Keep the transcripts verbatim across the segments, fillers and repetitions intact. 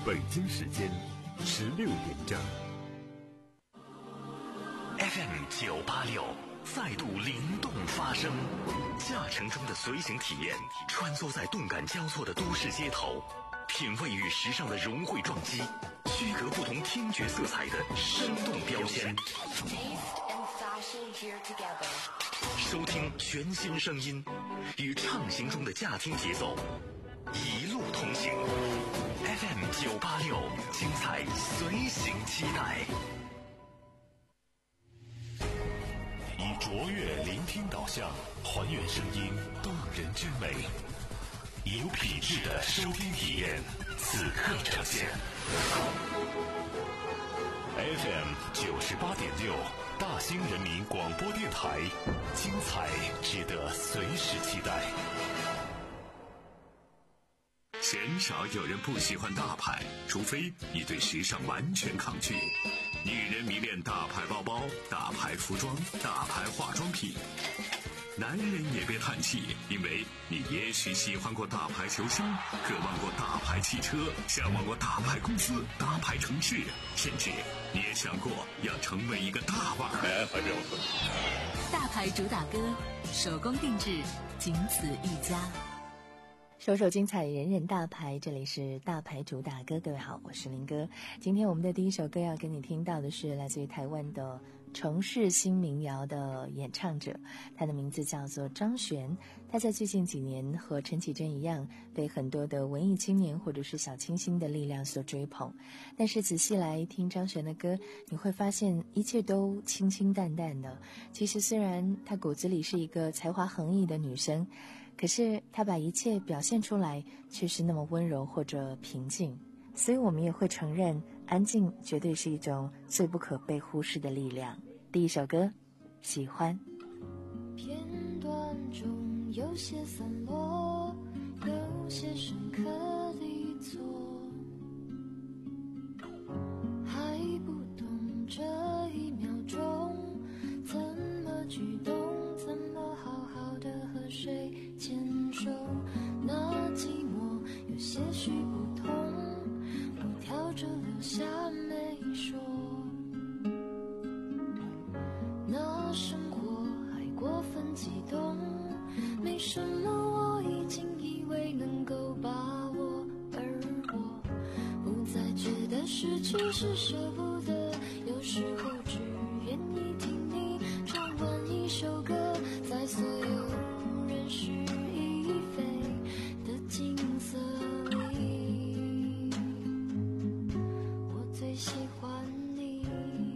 北京时间十六点整。 F M 九八六再度灵动发声，驾乘中的随行体验，穿梭在动感交错的都市街头，品味与时尚的融汇撞击，区隔不同听觉色彩的生动标签。收听全新声音，与畅行中的驾听节奏，一路同行。F M 九八六，精彩随行期待。以卓越聆听导向，还原声音动人之美，以有品质的收听体验，此刻呈现。F M 九十八点六，大兴人民广播电台，精彩值得随时期待。 鲜少有人不喜欢大牌，除非你对时尚完全抗拒。女人迷恋大牌包包、大牌服装、大牌化妆品。男人也别叹气，因为你也许喜欢过大牌球星，渴望过大牌汽车，向往过大牌公司、大牌城市，甚至你也想过要成为一个大腕儿。 大牌主打歌，手工定制，仅此一家。 首首精彩，人人大牌，这里是大牌主打歌。各位好，我是林哥。今天我们的第一首歌要跟你听到的是来自于台湾的城市新民谣的演唱者，他的名字叫做张悬。他在最近几年和陈绮贞一样，被很多的文艺青年或者是小清新的力量所追捧。但是仔细来听张悬的歌，你会发现一切都清清淡淡的。其实虽然她骨子里是一个才华横溢的女生，可是她把一切表现出来却是那么温柔或者平静，所以我们也会承认，安静绝对是一种最不可被忽视的力量。第一首歌，喜欢。 片段中有些散落，有些深刻地错，还不懂这一秒钟怎么举动，怎么好好的和谁牵手，那寂寞有些许不同，我挑着留下没说，那生活还过分激动，没什么我已经以为能够把握，而我不再觉得失去是舍不得，有时候只愿意听你唱完一首歌，在所有人事已非的景色里，我最喜欢你。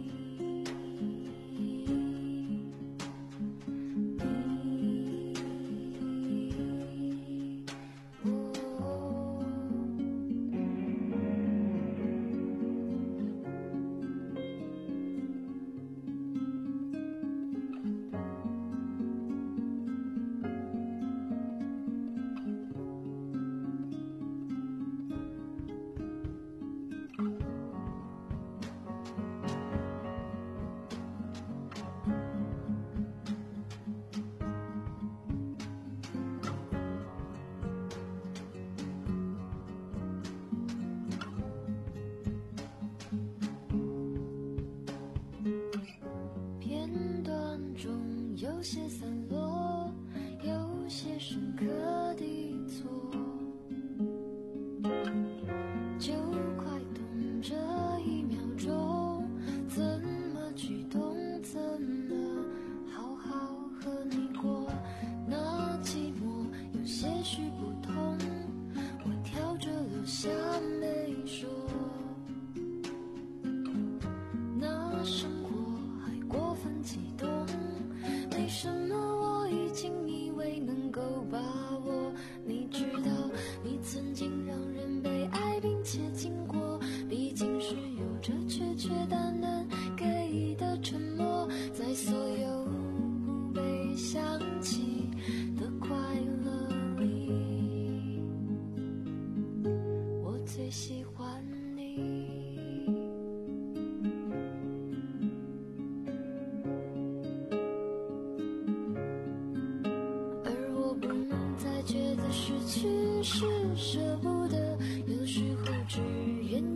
有些散落，有些深刻地错，就快懂这一秒钟怎么举动，怎么好好和你过，那寂寞有些许不同，我挑着留下没说，那生活还过分激动，没什么我已经以为能够把握，你知道你曾经让人被爱并且经过，毕竟是有着确确淡淡给的沉默，在所有不被想起的快乐里，我最喜欢你。觉得失去是舍不得，有时候只愿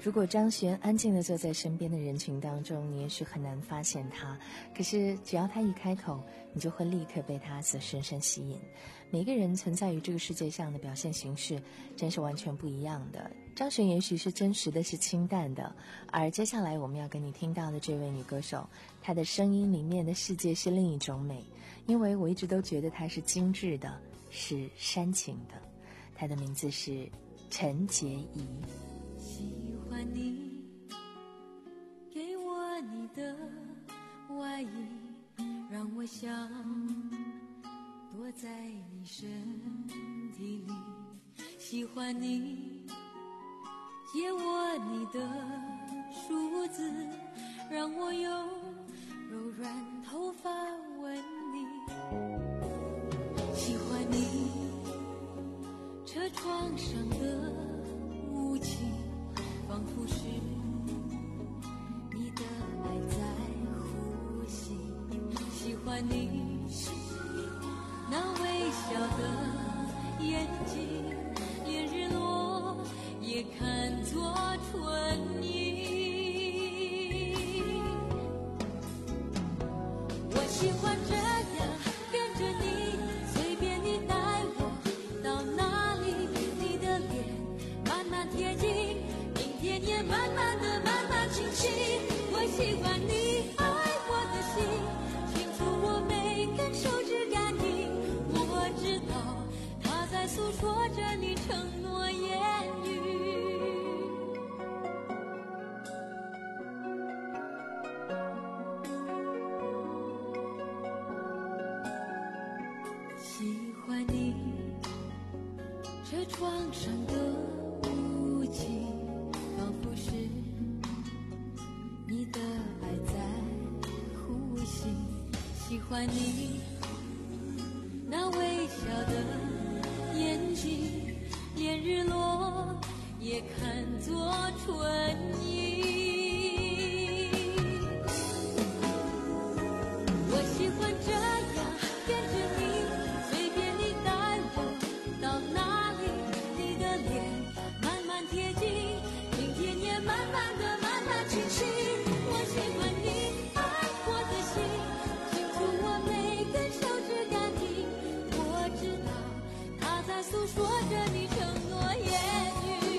如果张悬安静地坐在身边的人群当中，你也许很难发现他，可是只要他一开口，你就会立刻被他所深深吸引。每个人存在于这个世界上的表现形式真是完全不一样的，张悬也许是真实的，是清淡的，而接下来我们要跟你听到的这位女歌手，她的声音里面的世界是另一种美，因为我一直都觉得她是精致的，是煽情的。她的名字是陈洁仪。 喜欢你给我你的外衣，让我想躲在你身体里。喜欢你借我你的梳子，让我用柔软头发吻你。喜欢你车窗上的雾气，仿佛是你的爱在呼吸。喜欢你那微笑的眼睛，连日落也看作春意。我喜欢这样跟着你，随便你带我到哪里，你的脸慢慢贴近，明天也慢慢的慢慢清晰。我喜欢你爱我的心，清楚我每根手指感应。我知道它在诉说着你承诺言语。喜欢你车窗上的雾气，仿佛是你的爱在呼吸。喜欢你那微笑的眼睛，连日落也看作春意。我喜欢这样跟着你，随便你带我到哪里，你的脸慢慢贴近，明天也慢慢的慢慢清晰。我喜欢你爱我的心，清楚我每根手指感应。我知道它在诉说着你承诺言语。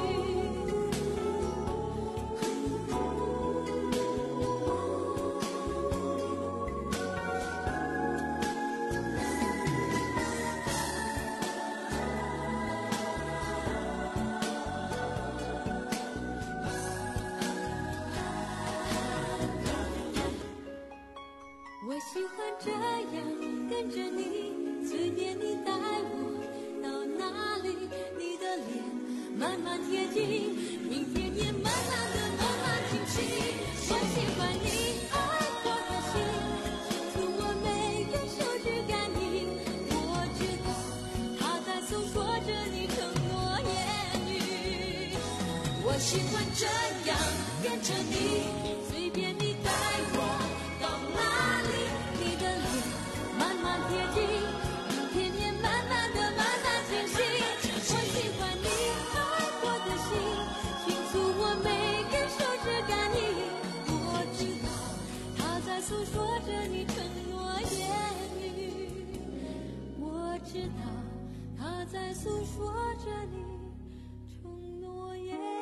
我喜欢这样跟着你，随便你带我到哪里，你的脸慢慢贴近，明天也慢慢的慢慢清晰。我喜欢你爱我的心，清楚我每根手指感应。我知道它在诉说着你承诺言语。我喜欢这样跟着你，随便你带我到哪里，你的脸慢慢贴近，明天也慢慢的慢慢清晰。我喜欢你爱我的心，清楚我每根手指感应。我知道它在诉说着你承诺言语。我知道它在诉说着你承诺言语。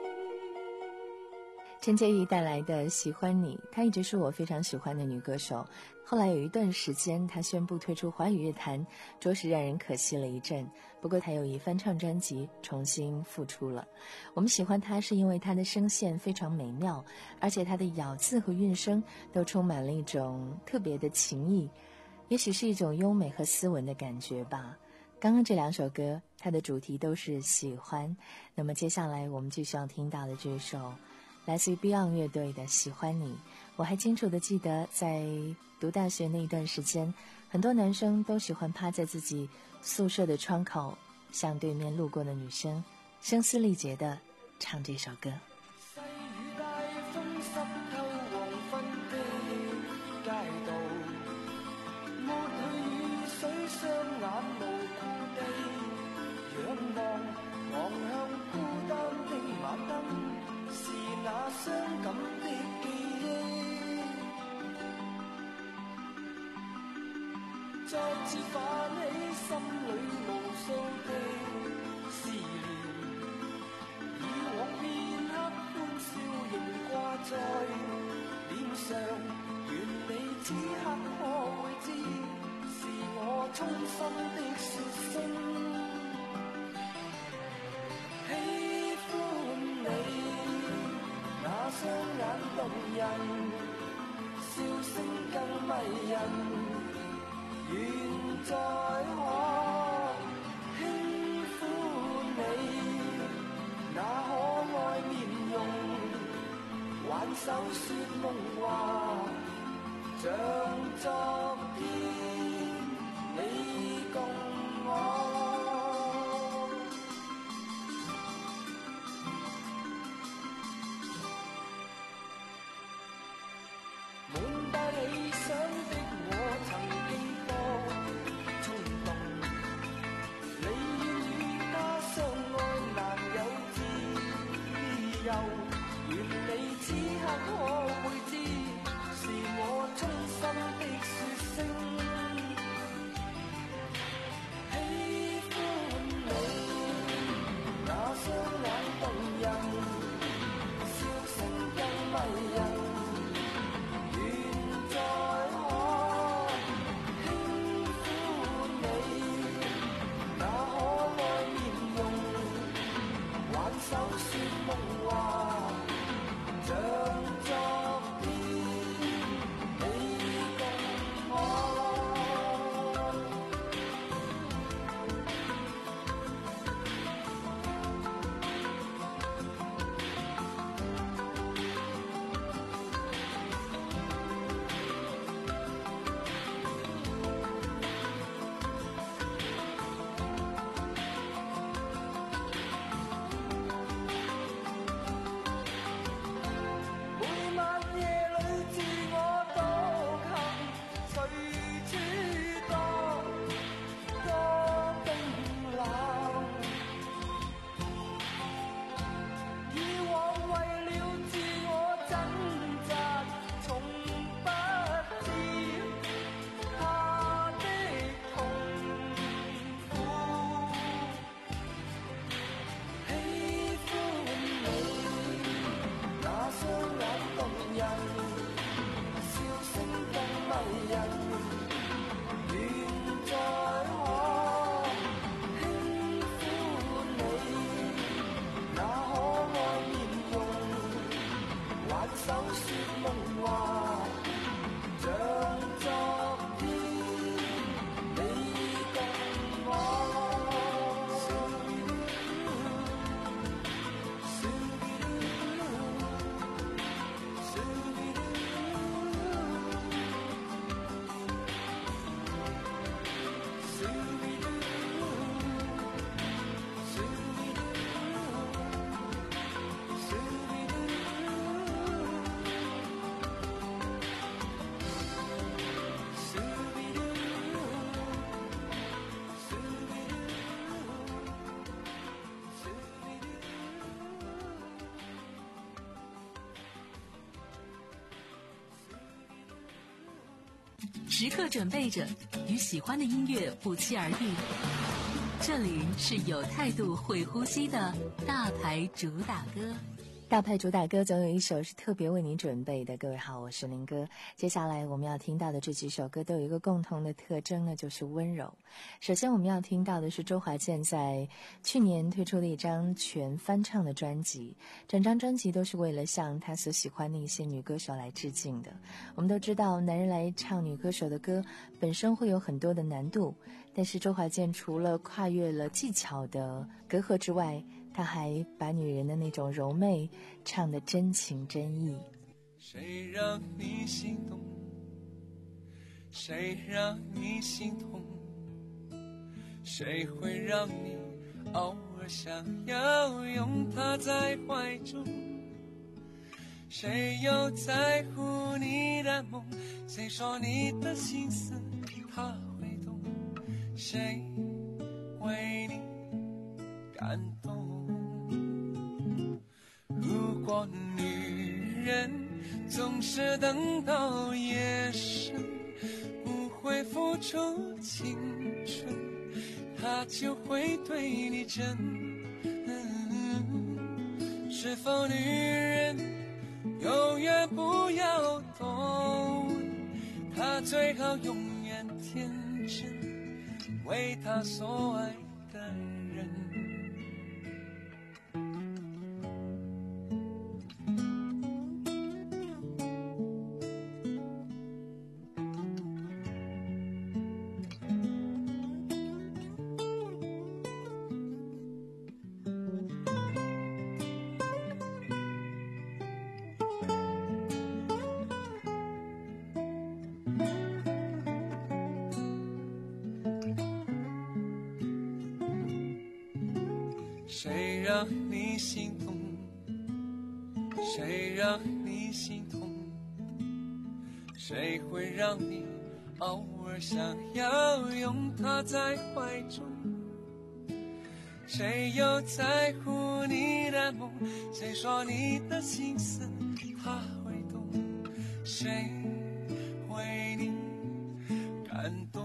陈洁仪带来的《喜欢你》，她一直是我非常喜欢的女歌手。后来有一段时间，她宣布退出华语乐坛，着实让人可惜了一阵。不过她有一翻唱专辑重新复出了。我们喜欢她是因为她的声线非常美妙，而且她的咬字和韵声都充满了一种特别的情意，也许是一种优美和斯文的感觉吧。刚刚这两首歌，它的主题都是喜欢。那么接下来我们继续要听到的这首来自于 Beyond 乐队的《喜欢你》。我还清楚地记得，在读大学那一段时间，很多男生都喜欢趴在自己宿舍的窗口，向对面路过的女生声嘶力竭地唱这首歌。 细雨大风湿透黃昏的街道，抹去雨水，雙眼無故地仰望，望向孤單的晚燈。 再次泛起心里無數的思念，以往片刻歡笑仍掛在臉上，願你此刻可會知，是我衷心的說聲喜歡你，那雙眼動人，笑聲更迷人，願再可輕撫你，那可愛面容，挽手說夢話，像昨天你共我。滿帶理想的我曾經多衝動，你願與他相愛難有自由，願你此刻可會知，是我衷心的說聲喜歡你，那雙眼動人，笑聲更迷人，手說夢話，像昨天你共我。 时刻准备着与喜欢的音乐不期而遇。这里是有态度会呼吸的大牌主打歌。 大牌主打歌总有一首是特别为你准备的。各位好，我是林哥。接下来我们要听到的这几首歌都有一个共同的特征呢，就是温柔。首先我们要听到的是周华健在去年推出的一张全翻唱的专辑，整张专辑都是为了向他所喜欢的一些女歌手来致敬的。我们都知道男人来唱女歌手的歌本身会有很多的难度，但是周华健除了跨越了技巧的隔阂之外，他还把女人的那种柔媚唱得真情真意。 谁让你心动，谁让你心痛，谁会让你偶尔想要拥他在怀中，谁又在乎你的梦，谁说你的心思他会懂，谁为你感动。如果女人总是等到夜深不会付出青春，他就会对你真。嗯，是否女人永远不要懂，他最好永远天真，为他所爱的人。谁让你心痛？谁让你心痛？谁会让你偶尔想要拥他在怀中？谁又在乎你的梦？谁说你的心思他会懂？谁为你感动？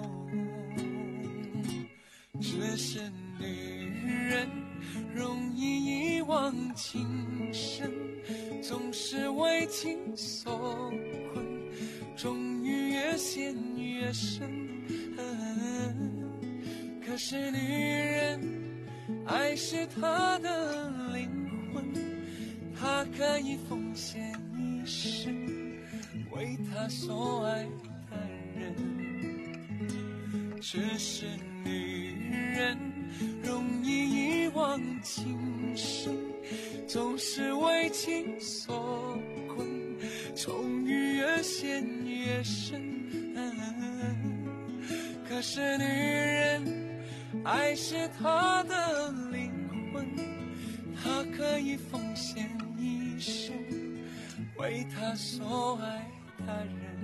只是女人容易遗忘情深，总是为情所困，终于越陷越深。嗯，可是女人，爱是她的灵魂，她可以奉献一生，为她所爱的人。只是女人容易遗忘情深，总是为情所困，终于越陷越深。嗯，可是女人，爱是她的灵魂，她可以奉献一生，为她所爱的人。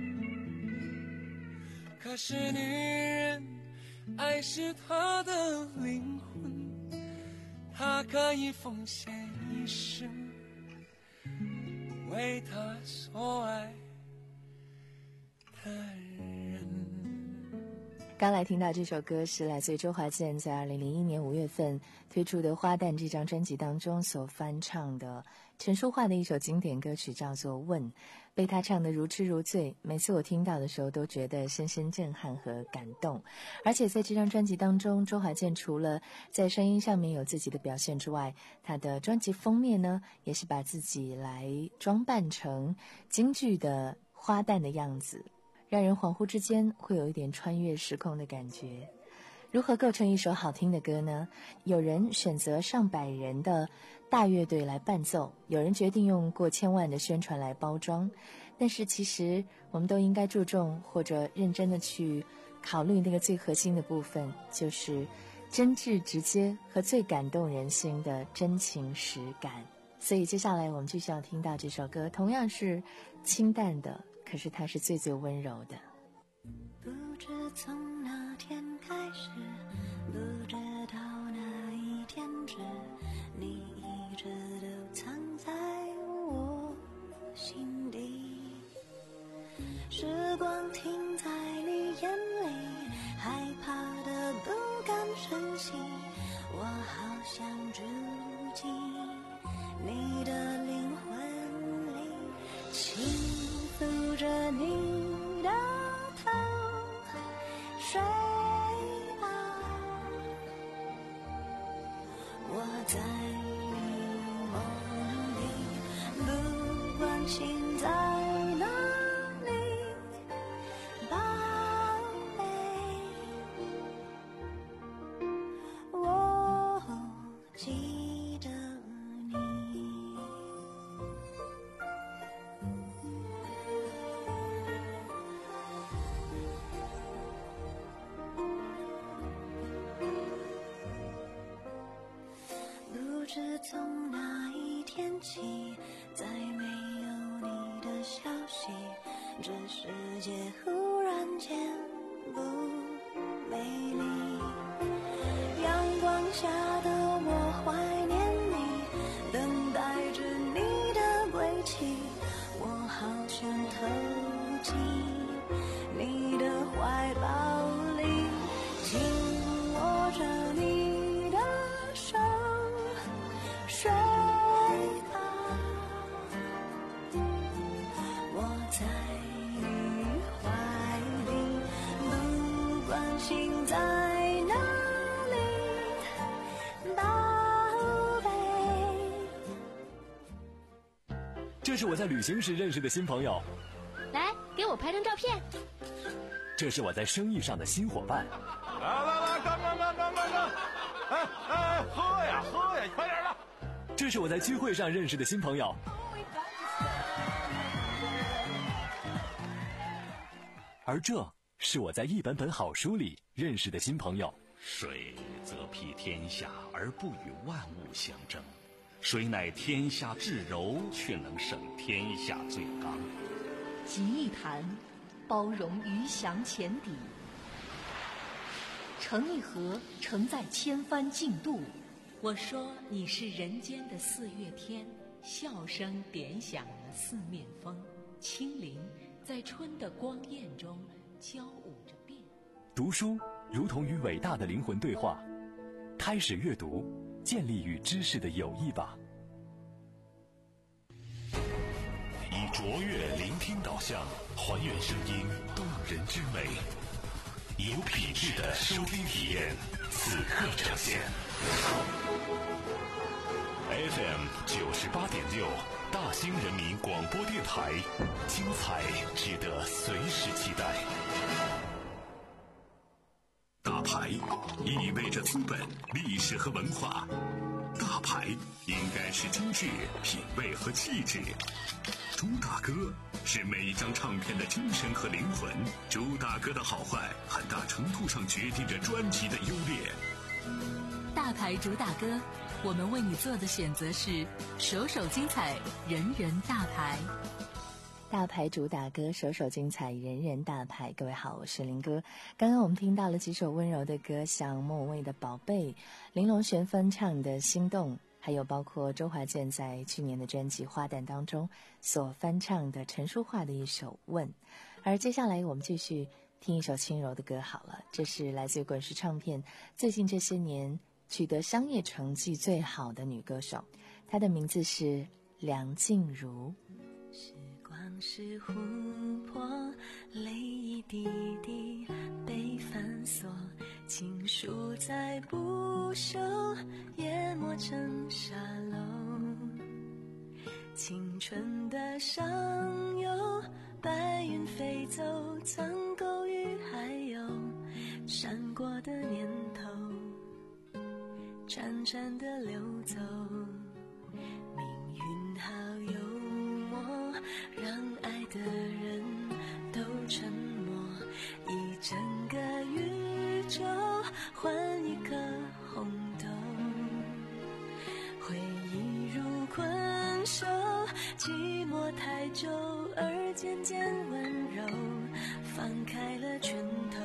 可是女人，爱是她的灵魂，她可以奉献一生，为她所爱的人。 刚来听到这首歌是来自于周华健在二零零一年五月份推出的《花旦》这张专辑当中所翻唱的陈淑桦的一首经典歌曲，叫做《问》，被他唱得如痴如醉。每次我听到的时候都觉得深深震撼和感动。而且在这张专辑当中，周华健除了在声音上面有自己的表现之外，他的专辑封面呢也是把自己来装扮成京剧的花旦的样子，让人恍惚之间会有一点穿越时空的感觉。如何构成一首好听的歌呢？有人选择上百人的大乐队来伴奏，有人决定用过千万的宣传来包装，但是其实我们都应该注重或者认真的去考虑那个最核心的部分，就是真挚直接和最感动人心的真情实感。所以接下来我们继续要听到这首歌，同样是清淡的，可是它是最最温柔的。 不知从哪天开始，不知道哪一天止，你一直都藏在我心底。时光停在你眼里，害怕的不敢深吸，我好想住进你的灵魂里，轻抚着你的头，睡吧，我在你梦里，不管心在哪里，宝贝，我记得你。不知从哪一天起，再没有你的消息，这世界忽然间不美丽。阳光下的我怀念你，等待着你的归期，我好想投进你的怀抱。 心在哪里，宝贝。 这是我在旅行时认识的新朋友。 来，给我拍张照片。 这是我在生意上的新伙伴。 来来来，干干干干干干！哎哎，喝呀喝呀，快点的！ 这是我在聚会上认识的新朋友。而这是我在一本本好书里认识的新朋友。 水则辟天下而不与万物相争，水乃天下至柔，却能胜天下最刚。 集一坛，包容鱼翔浅底；盛一盒，承载千帆竞渡。 我说你是人间的四月天，笑声点响了四面风，轻灵在春的光艳中交舞着变。 读书如同与伟大的灵魂对话，开始阅读，建立与知识的友谊吧。 以卓越聆听导向，还原声音动人之美，有品质的收听体验，此刻呈现。F M 九十八点六，大兴人民广播电台，精彩值得随时期待。 大牌意味着资本、历史和文化，大牌应该是精致、品味和气质。朱大哥是每一张唱片的精神和灵魂，朱大哥的好坏很大程度上决定着专辑的优劣。 大牌主打歌，我们为你做的选择是首首精彩，人人大牌。 大牌主打歌，首首精彩，人人大牌。各位好，我是林哥。刚刚我们听到了几首温柔的歌，像莫文蔚的《宝贝》，林隆璇翻唱的《心动》，还有包括周华健在去年的专辑《花旦》当中所翻唱的陈淑桦的一首《问》。而接下来我们继续听一首轻柔的歌好了，这是来自于滚石唱片最近这些年取得商业成绩最好的女歌手，她的名字是梁静茹。 时光是湖泊，泪一滴滴被反锁，情书在不朽，淹没成沙漏。青春的上游，白云飞走，苍狗与海有闪过的念头，潺潺的流走。命运好幽默，让爱的人都沉默，一整个宇宙换一颗红豆，回忆如困兽，寂寞太久而渐渐温柔，放开了拳头，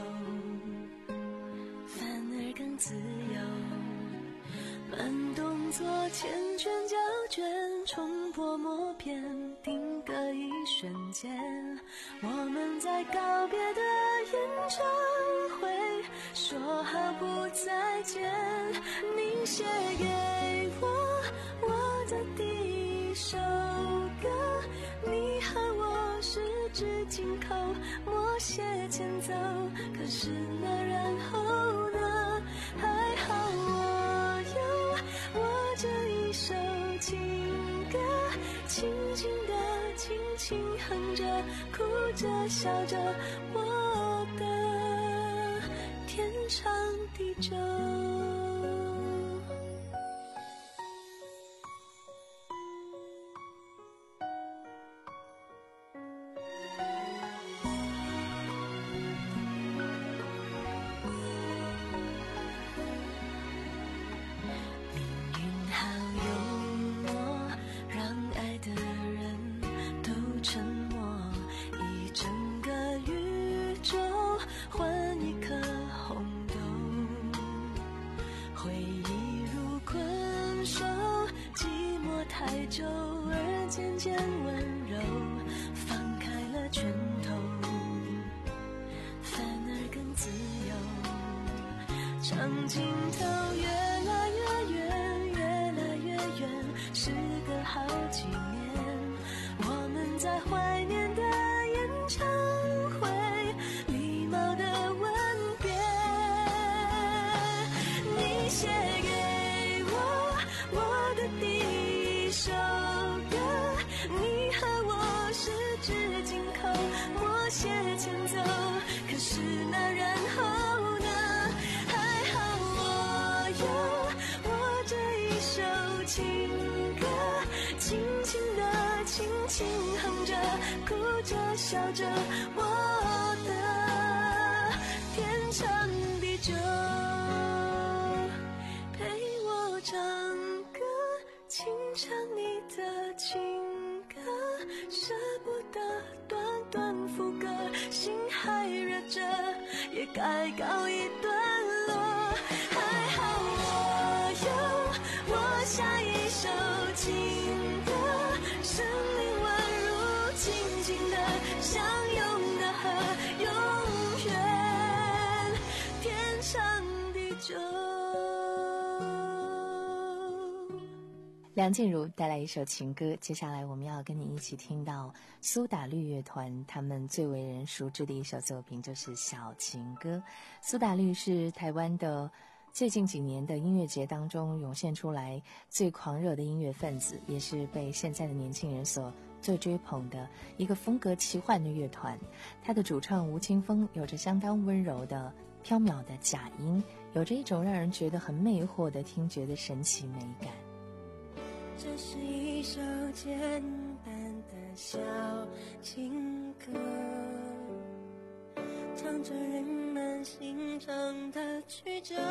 反而更自由。慢动作缱绻胶卷，重播默片，定格一瞬间。我们在告别的演唱会说好不再见，你写给我我的第一首歌，你和我十指紧扣，默写前奏。可是那然后呢？还好我有我这一首情歌，轻轻地轻轻哼着，哭着笑着，我的天长地久。太久而渐渐温柔，放开了拳头，反而更自由。长镜头越来越远，越来越远，时隔好几年，我们在怀念的演唱会，礼貌的吻别， 是那然后呢？还好我有我这一首情歌，轻轻地轻轻哼着，哭着笑着，我的天长地久，陪我唱歌，轻唱你的情歌，舍不得短短副歌，心还热着，也该告一段落。还好我有我下一首情歌，生命宛如静静的相拥的河，永远天长地久。 梁静茹带来一首情歌，接下来我们要跟你一起听到苏打绿乐团他们最为人熟知的一首作品，就是《小情歌》。苏打绿是台湾的最近几年的音乐节当中涌现出来最狂热的音乐分子，也是被现在的年轻人所最追捧的一个风格奇幻的乐团。他的主唱吴青峰有着相当温柔的飘渺的假音，有着一种让人觉得很魅惑的听觉的神奇美感。 这是一首简单的小情歌，唱着人们心肠的曲折。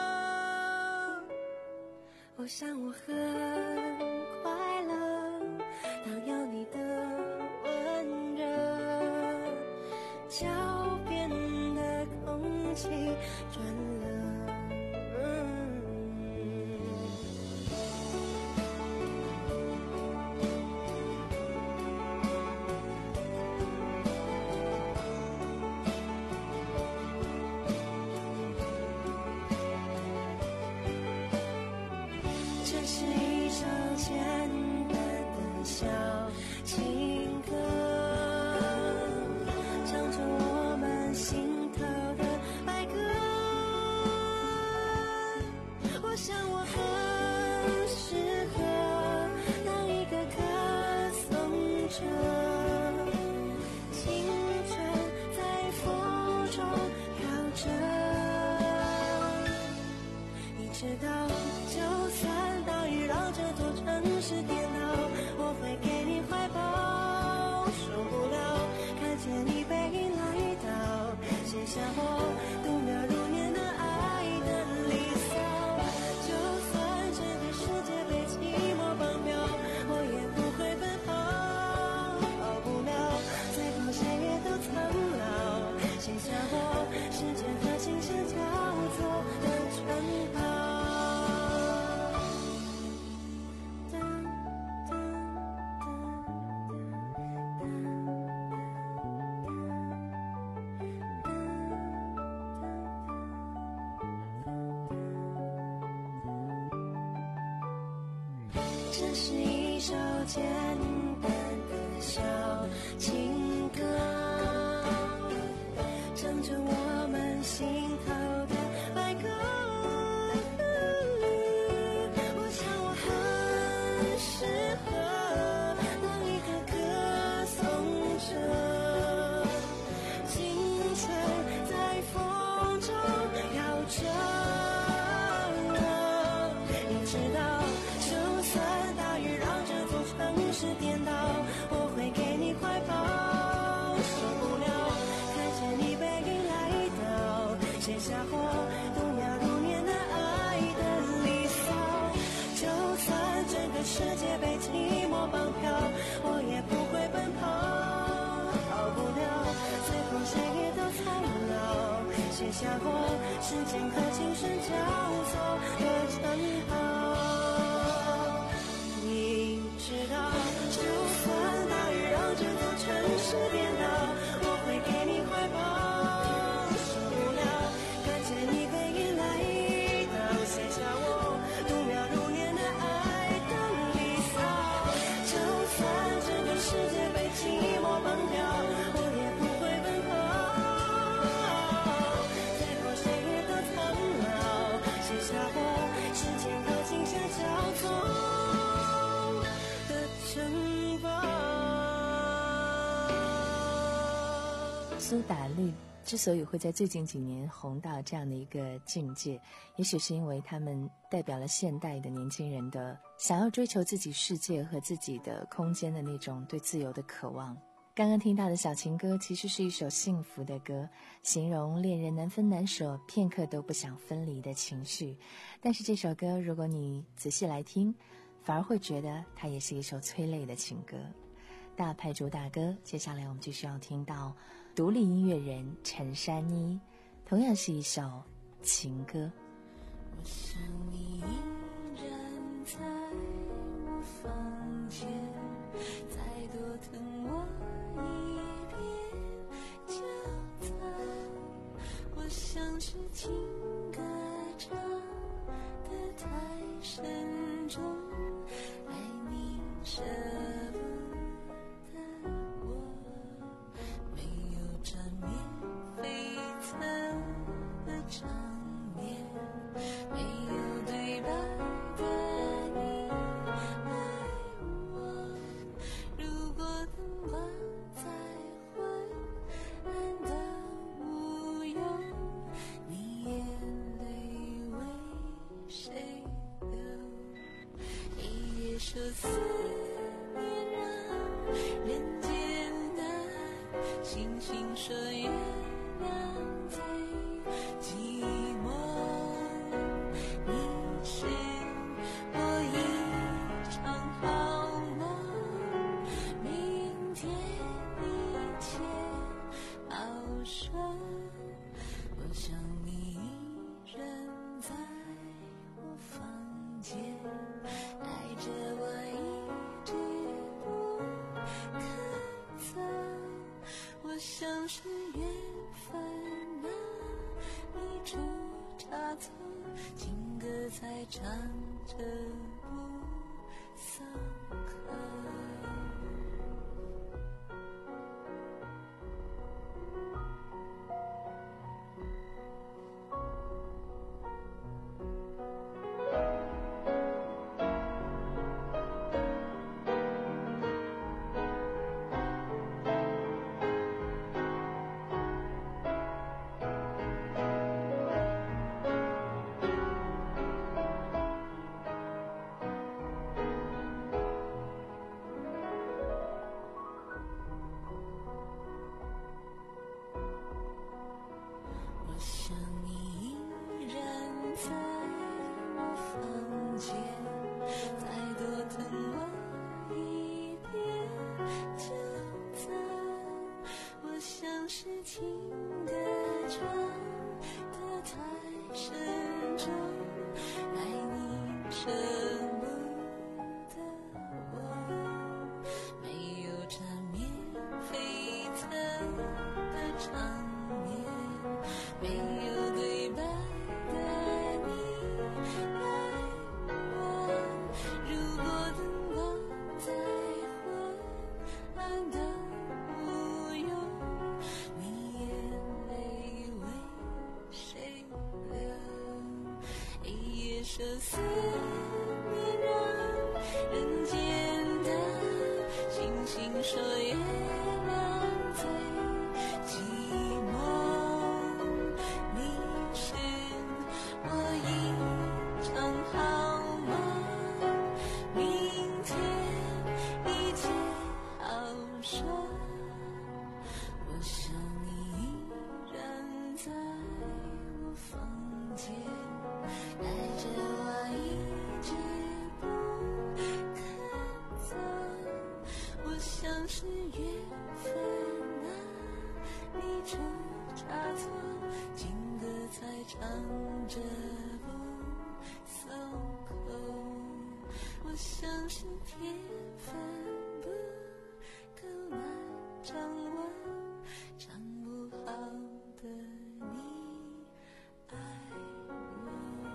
我想我很快乐，当有你的温热，脚边的空气转了。这是一首简单的小情歌，唱着我们心头的白鸽。我想我很适合当一个歌颂者，青春在风中摇着。你知道就算大雨让这座城市颠倒，我会给你怀抱，受不了看见你背影来到，写下我度秒如年的爱的离骚。就算整个世界被寂寞绑票，我也不会奔跑，逃不了最后谁也都苍老，写下过时间和琴声交错的城堡。你知道就算大雨让这座城市颠倒，我会给你怀抱，受不了看见你背影来到，写下我度秒如年的爱的离骚。就算整个世界被寂寞绑票，我也不会奔跑，最后谁也都苍老，写下我时间和琴声交错的城堡。 苏打绿之所以会在最近几年红到这样的一个境界，也许是因为他们代表了现代的年轻人的想要追求自己世界和自己的空间的那种对自由的渴望。刚刚听到的小情歌其实是一首幸福的歌，形容恋人难分难舍，片刻都不想分离的情绪。但是这首歌如果你仔细来听，反而会觉得它也是一首催泪的情歌。大牌主打歌，接下来我们就需要听到独立音乐人陈珊妮，同样是一首情歌。 我想你依然在我房间，再多疼我一遍就在。我像是情歌唱得太深重，爱你舍不得我，没有缠绵悱恻的场面，没有对白的你爱我。如果灯光再昏暗的无用，你眼泪为谁流？一夜说思念让人间难，星星说月亮最寂寞。你是我一场好梦，明天一切好说。我想你依然在我房间，带着我一直不肯走。我像是缘分啊，你出差错，情歌才唱着不松口。我想你依然在我房间，再多疼我一遍就在。我像是情歌唱得太深重，爱你舍不得我，没有缠绵悱恻的场面，没有对白的你爱我。如果灯光再昏暗的无用，你眼泪为谁流？一夜说思念让人间的，星星说月亮最寂寞。你是我一场好梦，明天一切好说。我想你依然在我房间，带着我一直不肯走。我像是缘分啊，你出差错，情歌才唱着不松口。我像是天分不够难掌握，掌不好的你爱我。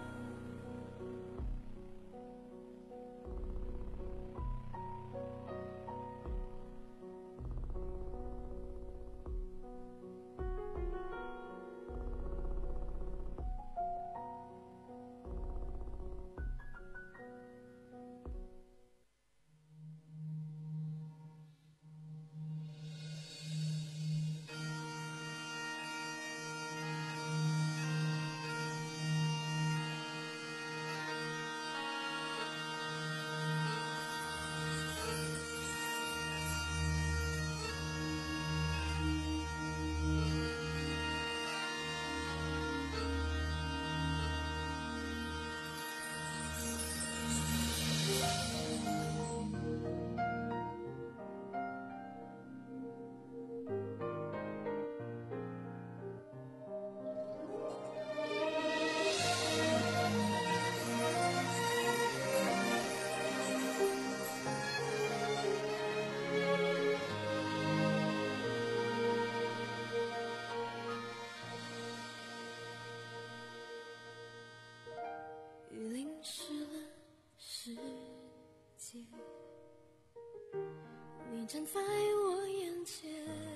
站在我眼前，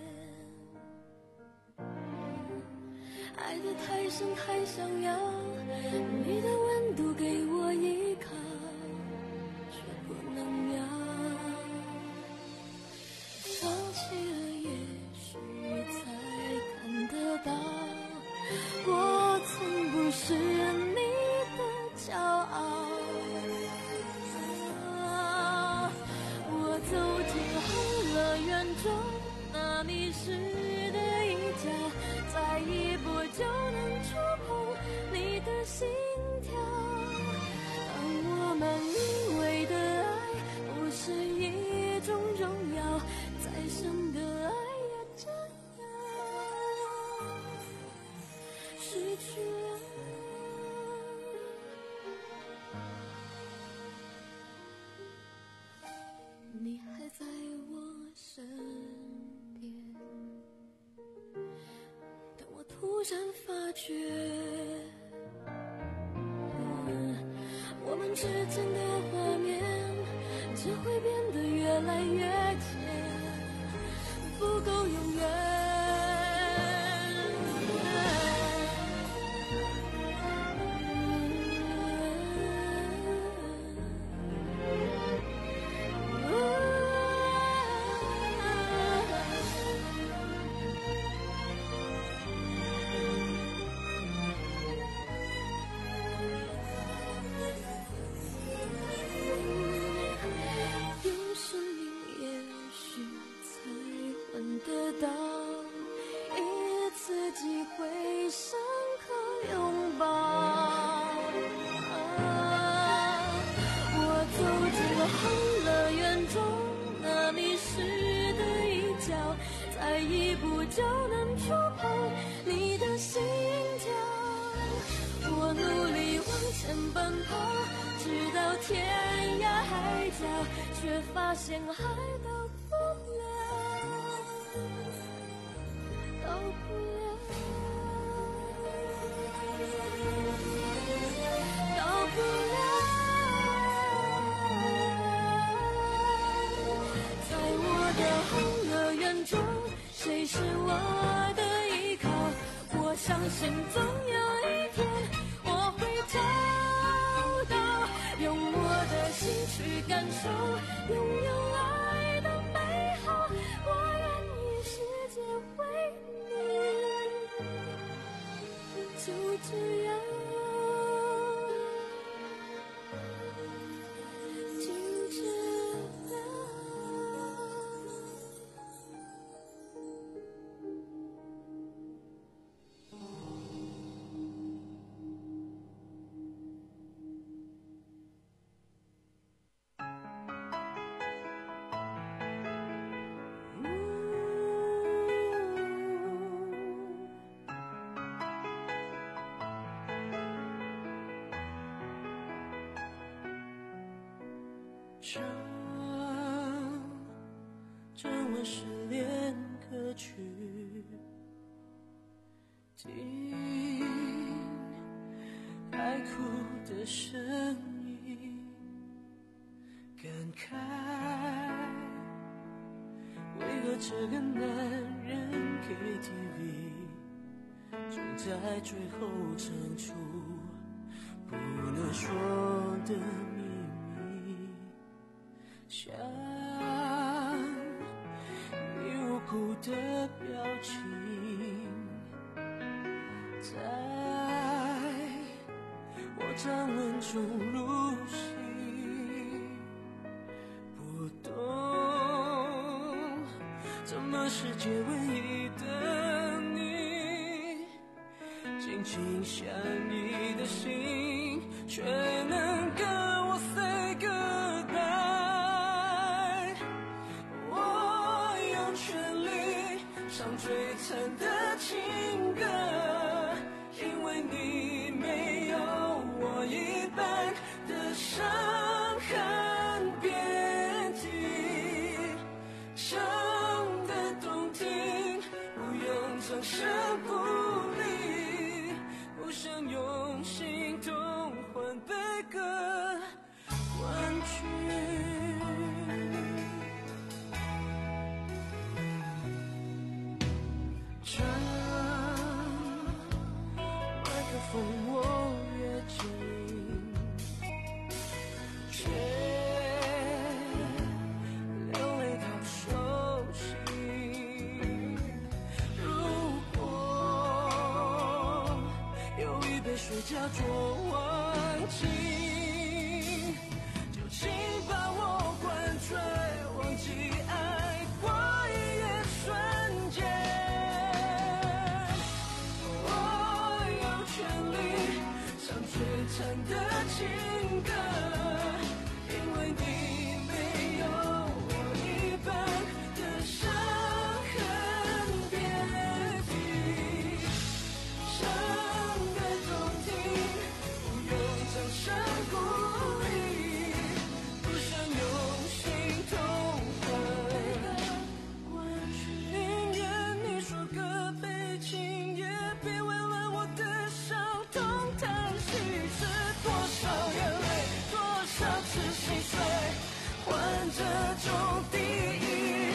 爱得太深太想要，你的温度给我依靠，却不能要。放弃了也许才看得到，我从不是你的骄傲。啊，我走进后乐园中那迷失的一角，再一步就能触碰你的心跳。当我们以为的爱不是一种荣耀，再深的爱也这样失去了。你还在我身边，但我突然发觉，嗯，我们之间的画面只会变得越来越甜，不够永远。再一步就能触碰你的心跳，我努力往前奔跑，直到天涯海角，却发现还到不了，到不了，到不了。在我的后乐园中，谁是我的依靠？我相信总有一天我会找到，用我的心去感受，拥有爱的美好。我愿意世界为你，就这样静止了。 唱整晚失恋歌曲，听爱哭的声音，感慨为何这个男人 K T V 总在最后唱出不能说的秘密，像你无辜的表情，在我掌纹中入戏，不懂怎么世界唯一的你，紧紧相依的心，却能跟我 say goodbye。我用全力唱最惨的情歌，因为你没有我一半的伤痕遍体，唱得动听，不用掌声鼓励，不想用心痛换悲歌换取。 说假装忘记，就请把我灌醉，忘记爱过一夜瞬间。我有权利唱最惨的情歌，因为你没有我一半的伤痕，别提伤得动听，不用掌声鼓励，不想用心痛换。宁愿你说个悲情，也别为了我的伤痛叹息。是多少眼泪，多少次心碎，换这种第一。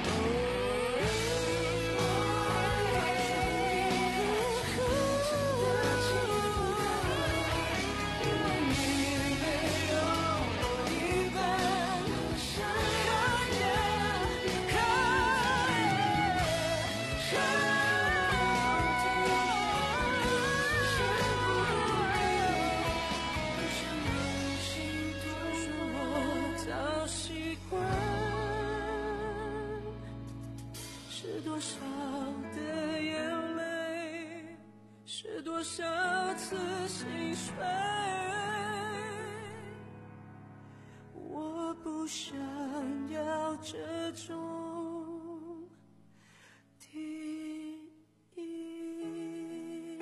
是多少的眼泪，是多少次心碎，我不想要这种第一。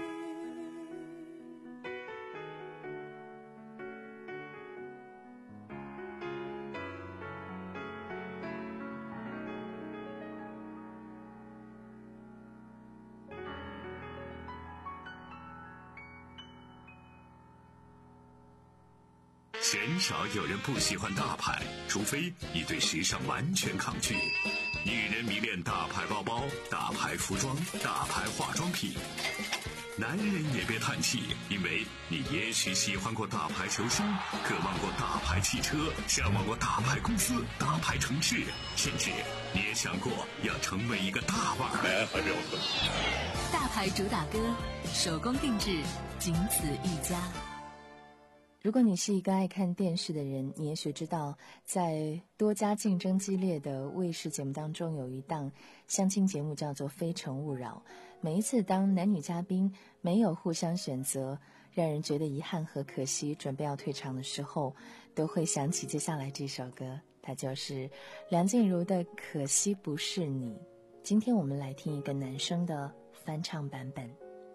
鲜少有人不喜欢大牌，除非你对时尚完全抗拒。女人迷恋大牌包包、大牌服装、大牌化妆品。男人也别叹气，因为你也许喜欢过大牌球星，渴望过大牌汽车，向往过大牌公司、大牌城市，甚至你也想过要成为一个大腕。哎，还没有喝。 大牌主打歌，手工定制，仅此一家。 如果你是一个爱看电视的人，你也许知道，在多家竞争激烈的卫视节目当中，有一档相亲节目叫做《非诚勿扰》。每一次当男女嘉宾没有互相选择，让人觉得遗憾和可惜，准备要退场的时候，都会想起接下来这首歌，它就是梁静茹的《可惜不是你》。今天我们来听一个男生的翻唱版本。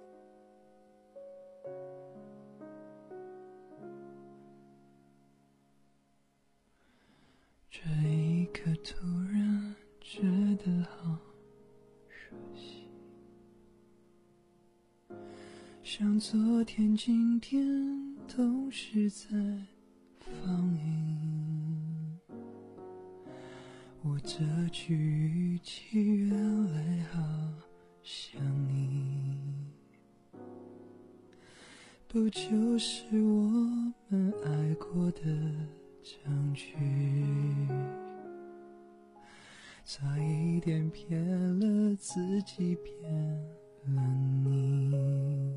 这一刻突然觉得好熟悉，像昨天今天都是在放映。我这句语气原来好像你，不就是我们爱过的证据，差一点骗了自己，骗了你，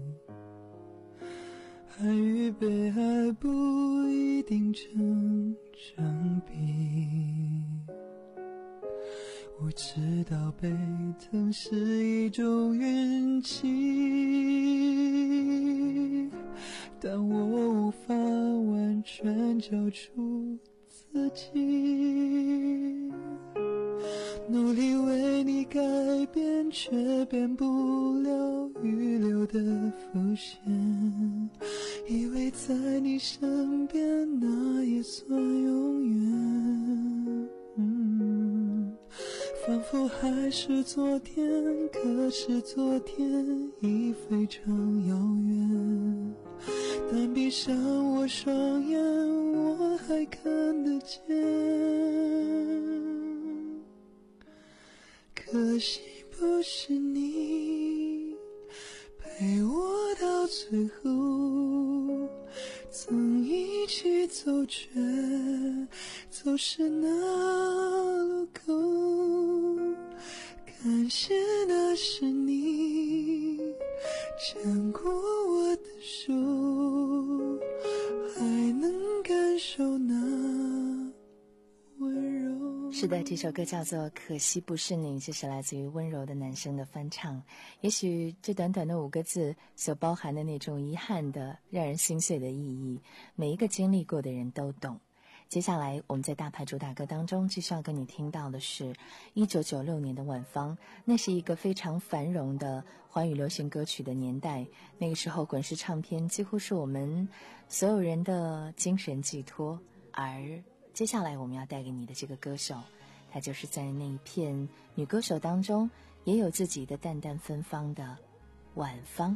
爱与被爱不一定成正比，我知道被疼是一种运气，但我无法完全交出自己，努力为你改变，却变不了预留的伏线，以为在你身边那也算永远，嗯，仿佛还是昨天，可是昨天已非常遥远，但闭上我双眼，我还看得见。可惜不是你陪我到最后，曾一起走，却走失那路口。感谢那是你牵过我的手， 是的，这首歌叫做《可惜不是你》，这是来自于温柔的男生的翻唱。也许这短短的五个字所包含的那种遗憾的让人心碎的意义，每一个经历过的人都懂。接下来我们在大牌主打歌当中继续要跟你听到的是一九九六年的晚芳，那是一个非常繁荣的华语流行歌曲的年代，那个时候滚石唱片几乎是我们所有人的精神寄托。而接下来我们要带给你的这个歌手，他就是在那一片女歌手当中也有自己的淡淡芬芳的晚芳。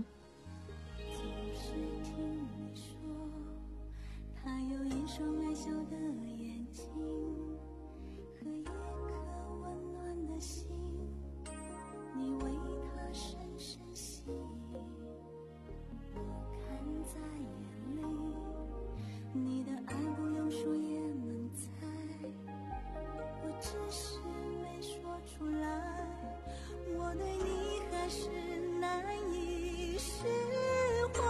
他有一双爱笑的眼睛和一颗温暖的心，你为他深深吸引，我看在眼里，你的爱不用说也能猜，我只是没说出来，我对你还是难以释怀。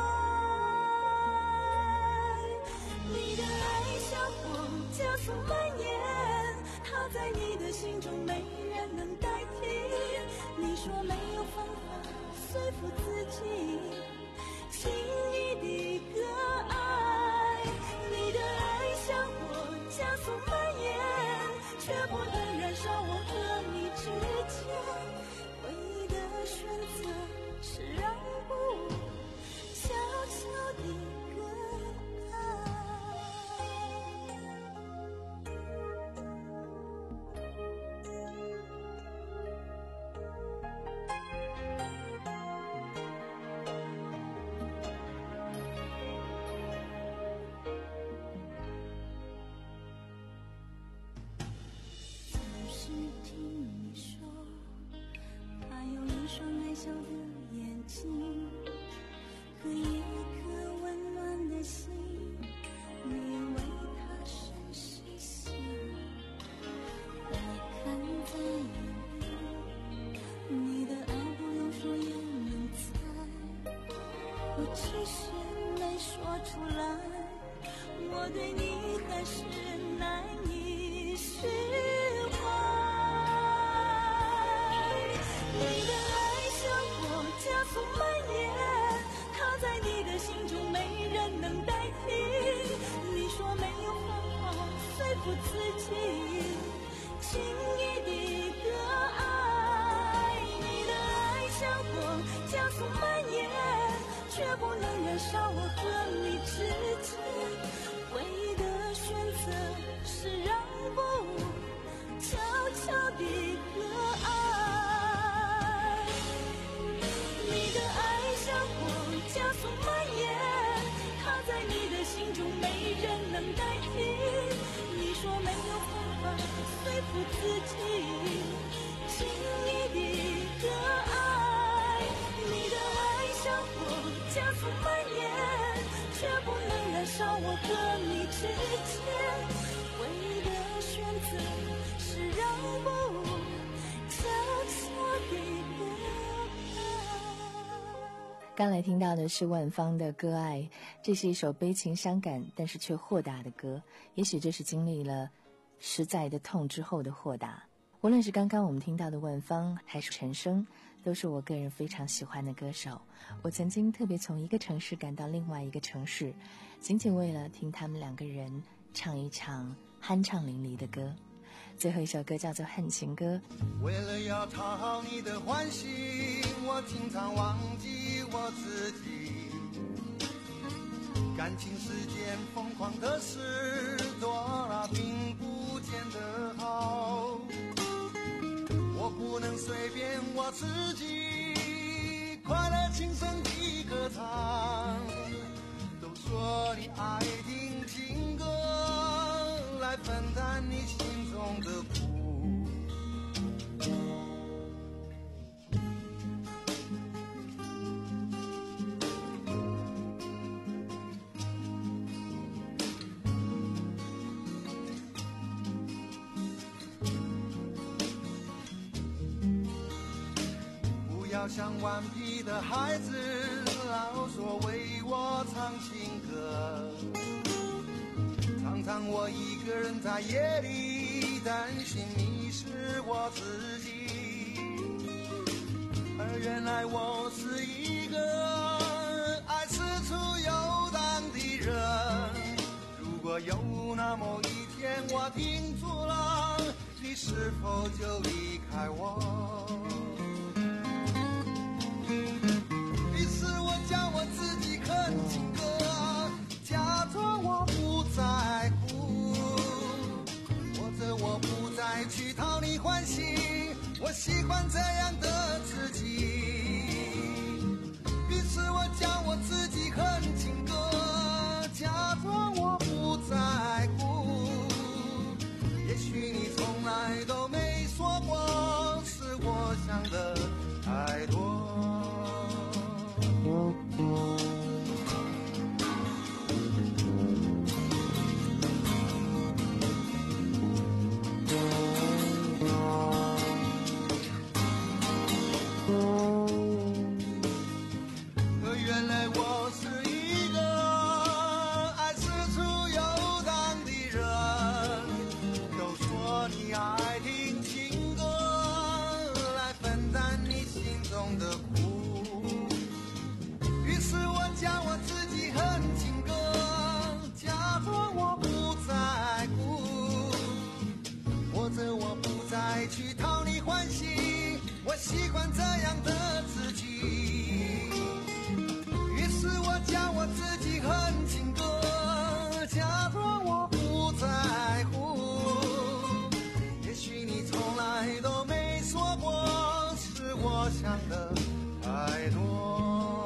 你的爱像火加速蔓延，它在你的心中没人能代替，你说没有方法说服自己轻易的割爱，你的爱像火加速蔓延，却不能燃烧我和你之间唯一的选择是让步，悄悄地割爱。小的眼睛和一颗温暖的心，你为他深深吸引，我看在眼里，你的爱不用说也能猜，我只是没说出来，我对你还是难以释怀。你的加速蔓延，它在你的心中没人能代替，你说没有方法说服自己轻易的割爱，你的爱像火加速蔓延，却不能燃烧我和你之间唯一的选择是让步，悄悄地割爱。加速蔓延，它在你的心中没人能代替，你说没有方法说服自己轻易的割爱，你的爱像火加速蔓延，却不能燃烧我和你之间唯一的选择是让步，悄悄地割刚才听到的是万芳的《割爱》，这是一首悲情伤感但是却豁达的歌，也许这是经历了实在的痛之后的豁达。无论是刚刚我们听到的万芳还是陈升，都是我个人非常喜欢的歌手。我曾经特别从一个城市赶到另外一个城市，仅仅为了听他们两个人唱一场酣畅淋漓的歌。最后一首歌叫做《恨情歌》。 为了要讨好你的欢心，我经常忘记我自己，感情世间疯狂的事多了，并不见得好，我不能随便我自己，快乐轻声地歌唱，都说你爱听情歌来分担你心中的苦，不要像顽皮的孩子老说为我唱情歌，常常我一个人在夜里里担心迷失我自己。而原来我是一个爱四处游荡的人。如果有那么一天我停住了，你是否就离开我？于是我将我自己哼情歌，假装我不在乎，或者我不再去讨你欢喜，我喜欢这样的自己。于是我将我自己哼情歌，假装我不在乎。也许你从来都没说过，是我想的太多。原来我是一个爱四处游荡的人，都说你爱听情歌来分担你心中的苦。于是我将我自己哼情歌，假装我不在乎，或者我不再去讨你欢喜，我喜欢这样的自己。于是我将我自己哼情歌，假装我不在乎。也许你从来都没说过，是我想的太多。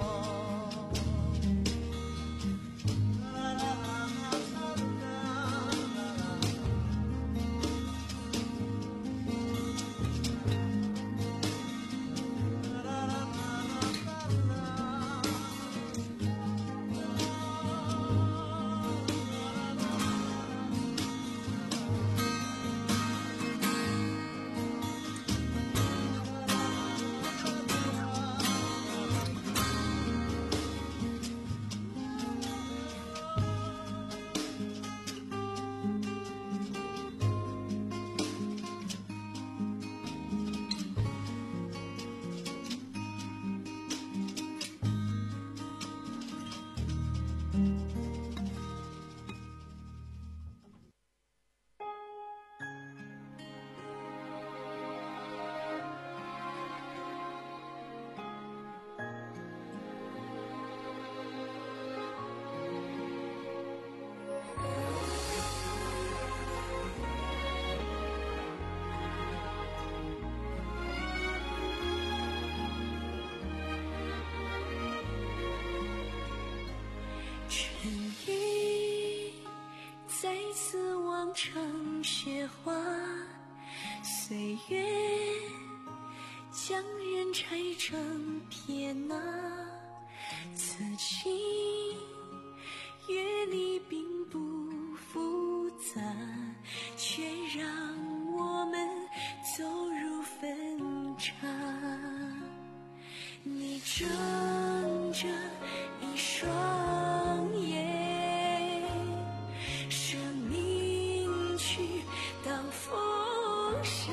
成雪花，岁月将人拆成片啊，此情乐里并不复杂，却让我们走入分岔。你睁着一双眼，生命去当风沙，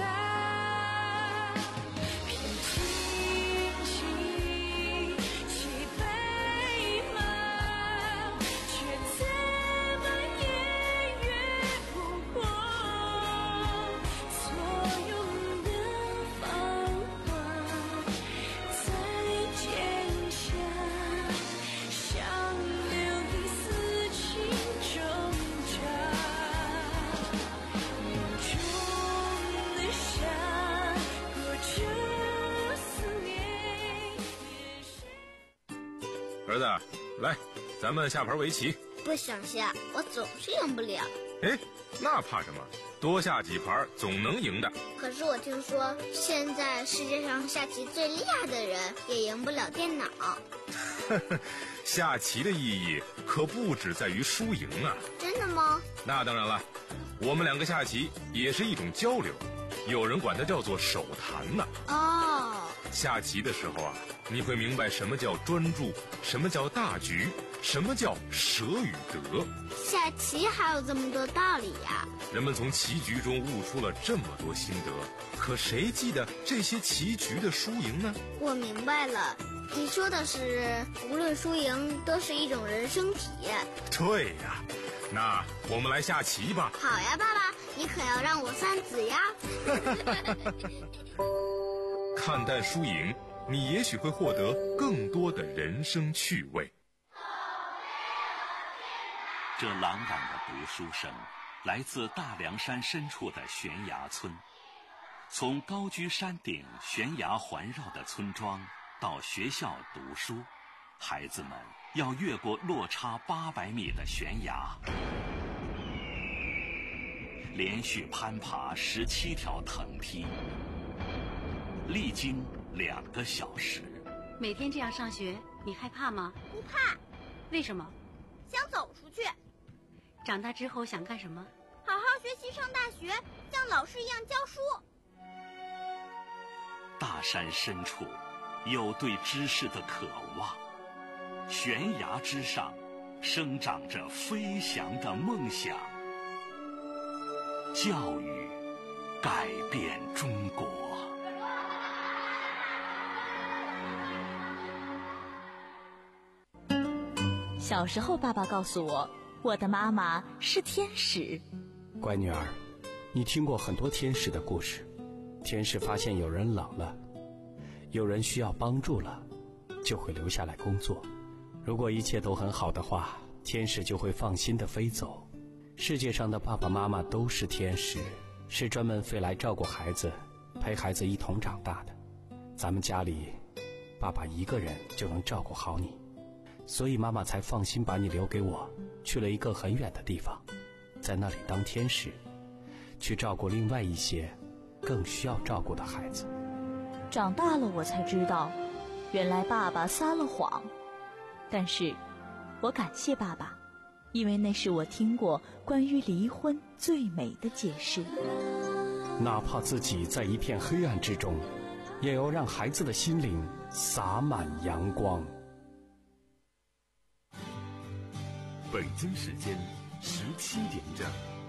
凭荆棘骑白马，却怎么也越不过所有的繁华，在剑下像流一丝情挣扎，眼中的沙裹着思念。 儿子，来，咱们下盘围棋。 不想下，我总是赢不了。 哎，那怕什么？多下几盘总能赢的。 可是我听说，现在世界上下棋最厉害的人也赢不了电脑。 下棋的意义可不只在于输赢啊！ 真的吗？ 那当然了，我们两个下棋也是一种交流，有人管它叫做手谈呢。 哦， 下棋的时候啊， 你会明白什么叫专注，什么叫大局，什么叫舍与得。 下棋还有这么多道理呀！ 人们从棋局中悟出了这么多心得，可谁记得这些棋局的输赢呢？ 我明白了，你说的是无论输赢都是一种人生体验。 对呀，那我们来下棋吧。 好呀，爸爸，你可要让我三子呀。 看淡输赢，你也许会获得更多的人生趣味。 这朗朗的读书声来自大凉山深处的悬崖村。从高居山顶悬崖环绕的村庄到学校读书，孩子们要越过落差八百米的悬崖，连续攀爬十七条藤梯，历经两个小时。 每天这样上学，你害怕吗？ 不怕。 为什么？ 想走出去。 长大之后想干什么？ 好好学习，上大学，像老师一样教书。 大山深处有对知识的渴望，悬崖之上生长着飞翔的梦想。教育改变中国。 小时候，爸爸告诉我，我的妈妈是天使。 乖女儿，你听过很多天使的故事。天使发现有人老了，有人需要帮助了，就会留下来工作。如果一切都很好的话，天使就会放心地飞走。世界上的爸爸妈妈都是天使，是专门飞来照顾孩子，陪孩子一同长大的。咱们家里，爸爸一个人就能照顾好你，所以妈妈才放心把你留给我，去了一个很远的地方，在那里当天使，去照顾另外一些更需要照顾的孩子。 长大了我才知道，原来爸爸撒了谎，但是我感谢爸爸，因为那是我听过关于离婚最美的解释。 哪怕自己在一片黑暗之中，也要让孩子的心灵洒满阳光。 北京时间十七点整。